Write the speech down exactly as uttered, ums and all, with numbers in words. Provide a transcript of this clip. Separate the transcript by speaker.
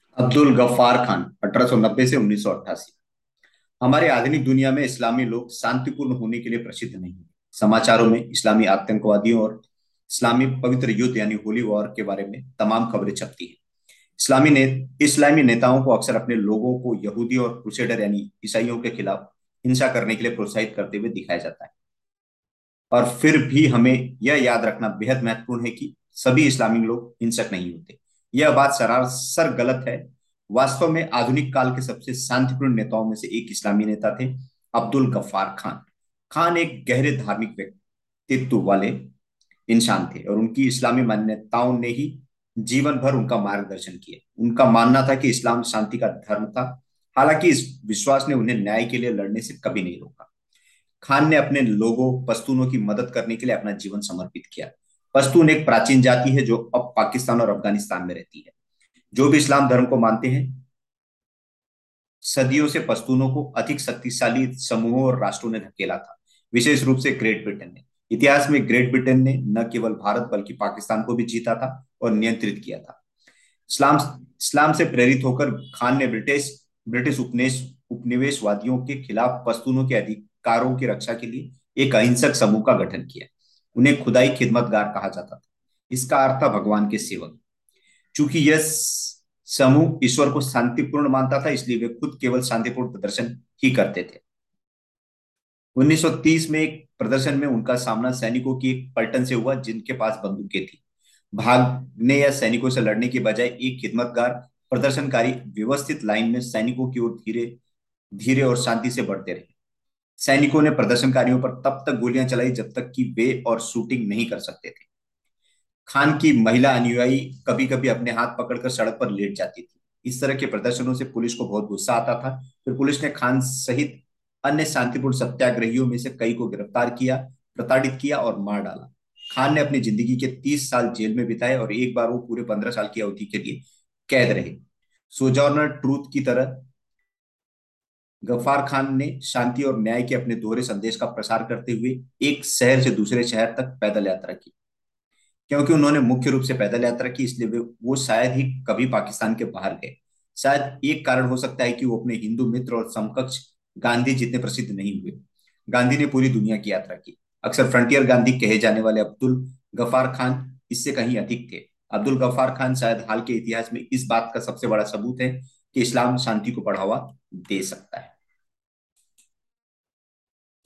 Speaker 1: अब्दुल गफ्फार खान अठारह सौ नब्बे से उन्नीस सौ अट्ठासी। हमारे आधुनिक दुनिया में इस्लामी लोग शांतिपूर्ण होने के लिए प्रसिद्ध नहीं हैं। समाचारों में इस्लामी आतंकवादियों और इस्लामी पवित्र युद्ध यानी होली वॉर के बारे में तमाम खबरें छपती हैं। इस्लामी ने इस्लामी नेताओं को अक्सर अपने लोगों को यहूदी और क्रूसेडर यानी ईसाइयों के खिलाफ हिंसा करने के लिए प्रोत्साहित करते हुए दिखाया जाता है। और फिर भी हमें यह याद रखना बेहद महत्वपूर्ण है कि सभी इस्लामिक लोग हिंसक नहीं होते। यह बात सरासर गलत है। वास्तव में आधुनिक काल के सबसे शांतिपूर्ण नेताओं में से एक इस्लामी नेता थे, अब्दुल गफ्फार खान। खान एक गहरे धार्मिक व्यक्तित्व वाले इंसान थे और उनकी इस्लामी मान्यताओं ने ही जीवन भर उनका मार्गदर्शन किया। उनका मानना था कि इस्लाम शांति का धर्म था। हालांकि इस विश्वास ने उन्हें न्याय के लिए लड़ने से कभी नहीं रोका। खान ने अपने लोगों पश्तूनों की मदद करने के लिए अपना जीवन समर्पित किया। पश्तून एक प्राचीन जाति है जो अब पाकिस्तान और अफगानिस्तान में रहती है। जो भी इस्लाम धर्म को मानते हैं, सदियों से पश्तूनों को अधिक शक्तिशाली समूहों और राष्ट्रों ने धकेला था, विशेष रूप से ग्रेट ब्रिटेन ने। इतिहास में ग्रेट ब्रिटेन ने न केवल भारत बल्कि पाकिस्तान को भी जीता था और नियंत्रित किया था। इस्लाम इस्लाम से प्रेरित होकर खान ने ब्रिटिश ब्रिटिश उपनिवेश उपनिवेशवादियों के खिलाफ पश्तूनों के अधिकारों की रक्षा के लिए एक अहिंसक समूह का गठन किया। उन्हें खुदाई खिदमतगार कहा जाता था। इसका अर्थ था भगवान के सेवक। चूंकि यह समूह ईश्वर को शांतिपूर्ण मानता था, इसलिए वे खुद केवल शांतिपूर्ण प्रदर्शन ही करते थे। उन्नीस सौ तीस में एक प्रदर्शन में उनका सामना सैनिकों की एक पलटन से हुआ जिनके पास बंदूकें थी। भागने या सैनिकों से लड़ने के बजाय एक खिदमतगार प्रदर्शनकारी व्यवस्थित लाइन में सैनिकों की ओर धीरे धीरे और शांति से बढ़ते रहे। सैनिकों ने प्रदर्शनकारियों पर तब तक गोलियां चलाई जब तक कि वे और शूटिंग नहीं कर सकते थे। खान की महिला अनुयायी कभी कभी अपने हाथ पकड़कर सड़क पर लेट जाती थी। इस तरह के प्रदर्शनों से पुलिस को बहुत गुस्सा आता था। फिर पुलिस ने खान सहित अन्य शांतिपूर्ण सत्याग्रहियों में से कई को गिरफ्तार किया, प्रताड़ित किया और मार डाला। खान ने अपनी जिंदगी के तीस साल जेल में बिताए और एक बार वो पूरे पंद्रह साल की अवधि के लिए कैद रहे। सोजॉर्नर ट्रूथ की तरह गफ्फार खान ने शांति और न्याय के अपने दोहरे संदेश का प्रसार करते हुए एक शहर से दूसरे शहर तक पैदल यात्रा की। क्योंकि उन्होंने मुख्य रूप से पैदल यात्रा की, इसलिए वे वो शायद ही कभी पाकिस्तान के बाहर गए। शायद एक कारण हो सकता है कि वो अपने हिंदू मित्र और समकक्ष गांधी जितने प्रसिद्ध नहीं हुए। गांधी ने पूरी दुनिया की यात्रा की। अक्सर फ्रंटियर गांधी कहे जाने वाले अब्दुल गफ्फार खान इससे कहीं अधिक थे। अब्दुल गफ्फार खान शायद हाल के इतिहास में इस बात का सबसे बड़ा सबूत है कि इस्लाम शांति को बढ़ावा दे सकता है।